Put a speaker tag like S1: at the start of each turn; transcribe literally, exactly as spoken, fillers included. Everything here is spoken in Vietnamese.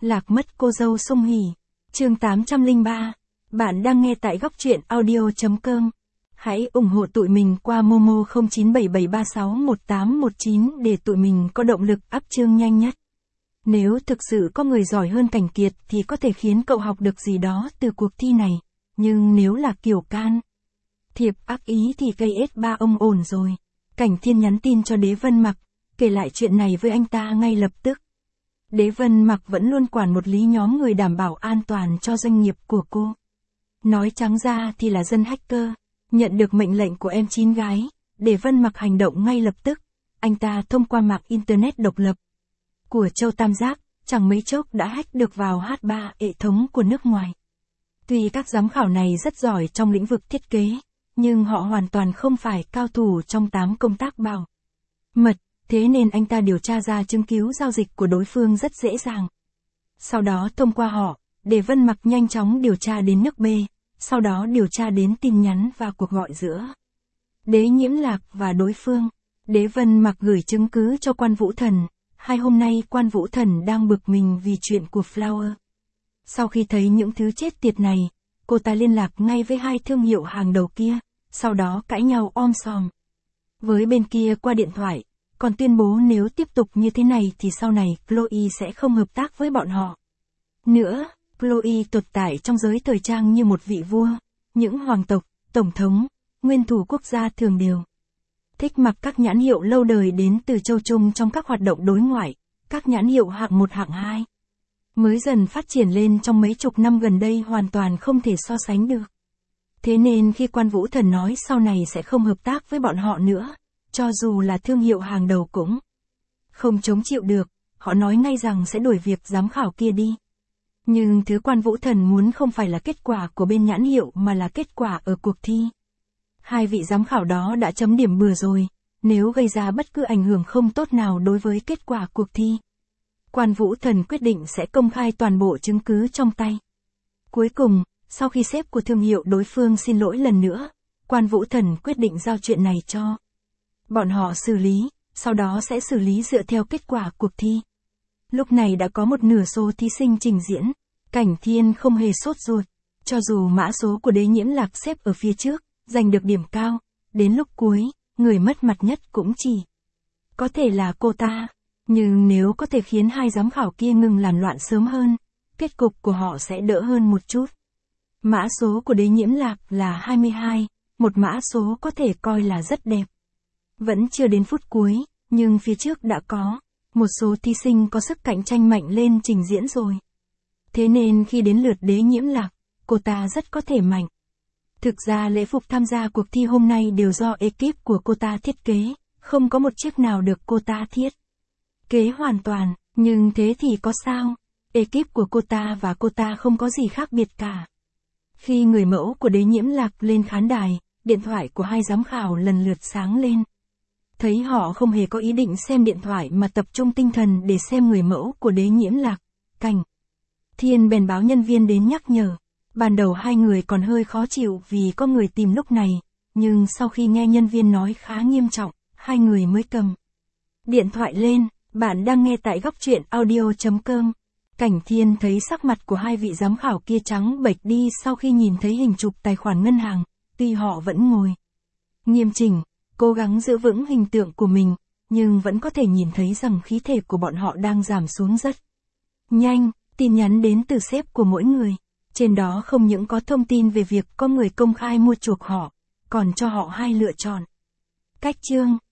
S1: Lạc mất cô dâu Song Hỷ. Chương tám trăm lẻ ba. Bạn đang nghe tại góc truyện audio chấm com. Hãy ủng hộ tụi mình qua Momo không chín bảy bảy ba sáu một tám một chín để tụi mình có động lực up chương nhanh nhất. Nếu thực sự có người giỏi hơn Cảnh Kiệt thì có thể khiến cậu học được gì đó từ cuộc thi này. Nhưng nếu là Kiều Can, thiệp ác ý thì gây ết ba ông ổn rồi. Cảnh Thiên nhắn tin cho Đế Vân Mặc, kể lại chuyện này với anh ta ngay lập tức. Đế Vân Mặc vẫn luôn quản một lý nhóm người đảm bảo an toàn cho doanh nghiệp của cô. Nói trắng ra thì là dân hacker. Nhận được mệnh lệnh của em chín gái, Đế Vân Mặc hành động ngay lập tức. Anh ta thông qua mạng Internet độc lập của Châu Tam Giác, chẳng mấy chốc đã hack được vào hát ba hệ thống của nước ngoài. Tuy các giám khảo này rất giỏi trong lĩnh vực thiết kế, nhưng họ hoàn toàn không phải cao thủ trong tám công tác bảo mật, thế nên anh ta điều tra ra chứng cứ giao dịch của đối phương rất dễ dàng. Sau đó thông qua họ, Đế Vân Mặc nhanh chóng điều tra đến nước B, sau đó điều tra đến tin nhắn và cuộc gọi giữa Đế Nhiễm Lạc và đối phương. Đế Vân Mặc gửi chứng cứ cho Quan Vũ Thần. Hai hôm nay Quan Vũ Thần đang bực mình vì chuyện của Flower. Sau khi thấy những thứ chết tiệt này, cô ta liên lạc ngay với hai thương hiệu hàng đầu kia, sau đó cãi nhau om sòm với bên kia qua điện thoại, còn tuyên bố nếu tiếp tục như thế này thì sau này Chloe sẽ không hợp tác với bọn họ nữa. Chloe tồn tại trong giới thời trang như một vị vua, những hoàng tộc, tổng thống, nguyên thủ quốc gia thường đều thích mặc các nhãn hiệu lâu đời đến từ châu Trung trong các hoạt động đối ngoại, các nhãn hiệu hạng một hạng hai. Mới dần phát triển lên trong mấy chục năm gần đây hoàn toàn không thể so sánh được. Thế nên khi Quan Vũ Thần nói sau này sẽ không hợp tác với bọn họ nữa, cho dù là thương hiệu hàng đầu cũng không chống chịu được, họ nói ngay rằng sẽ đuổi việc giám khảo kia đi. Nhưng thứ Quan Vũ Thần muốn không phải là kết quả của bên nhãn hiệu mà là kết quả ở cuộc thi. Hai vị giám khảo đó đã chấm điểm bừa rồi, nếu gây ra bất cứ ảnh hưởng không tốt nào đối với kết quả cuộc thi, Quan Vũ Thần quyết định sẽ công khai toàn bộ chứng cứ trong tay. Cuối cùng, sau khi sếp của thương hiệu đối phương xin lỗi lần nữa, Quan Vũ Thần quyết định giao chuyện này cho bọn họ xử lý, sau đó sẽ xử lý dựa theo kết quả cuộc thi. Lúc này đã có một nửa số thí sinh trình diễn, Cảnh Thiên không hề sốt ruột, cho dù mã số của Đế Nhiễm Lạc xếp ở phía trước, giành được điểm cao, đến lúc cuối, người mất mặt nhất cũng chỉ có thể là cô ta. Nhưng nếu có thể khiến hai giám khảo kia ngừng làm loạn sớm hơn, kết cục của họ sẽ đỡ hơn một chút. Mã số của Đế Nhiễm Lạc là hai mươi hai, một mã số có thể coi là rất đẹp. Vẫn chưa đến phút cuối, nhưng phía trước đã có một số thí sinh có sức cạnh tranh mạnh lên trình diễn rồi. Thế nên khi đến lượt Đế Nhiễm Lạc, cô ta rất có thể mạnh. Thực ra lễ phục tham gia cuộc thi hôm nay đều do ekip của cô ta thiết kế, không có một chiếc nào được cô ta thiết kế hoàn toàn, nhưng thế thì có sao? Ekip của cô ta và cô ta không có gì khác biệt cả. Khi người mẫu của Đế Nhiễm Lạc lên khán đài, điện thoại của hai giám khảo lần lượt sáng lên. Thấy họ không hề có ý định xem điện thoại mà tập trung tinh thần để xem người mẫu của Đế Nhiễm Lạc, Cảnh Thiên bèn báo nhân viên đến nhắc nhở. Ban đầu hai người còn hơi khó chịu vì có người tìm lúc này, nhưng sau khi nghe nhân viên nói khá nghiêm trọng, hai người mới cầm điện thoại lên. Bạn đang nghe tại góc truyện audio chấm com. Cảnh Thiên thấy sắc mặt của hai vị giám khảo kia trắng bệch đi sau khi nhìn thấy hình chụp tài khoản ngân hàng, tuy họ vẫn ngồi nghiêm chỉnh, cố gắng giữ vững hình tượng của mình, nhưng vẫn có thể nhìn thấy rằng khí thể của bọn họ đang giảm xuống rất nhanh. Tin nhắn đến từ sếp của mỗi người. Trên đó không những có thông tin về việc có người công khai mua chuộc họ, còn cho họ hai lựa chọn. Cách chương,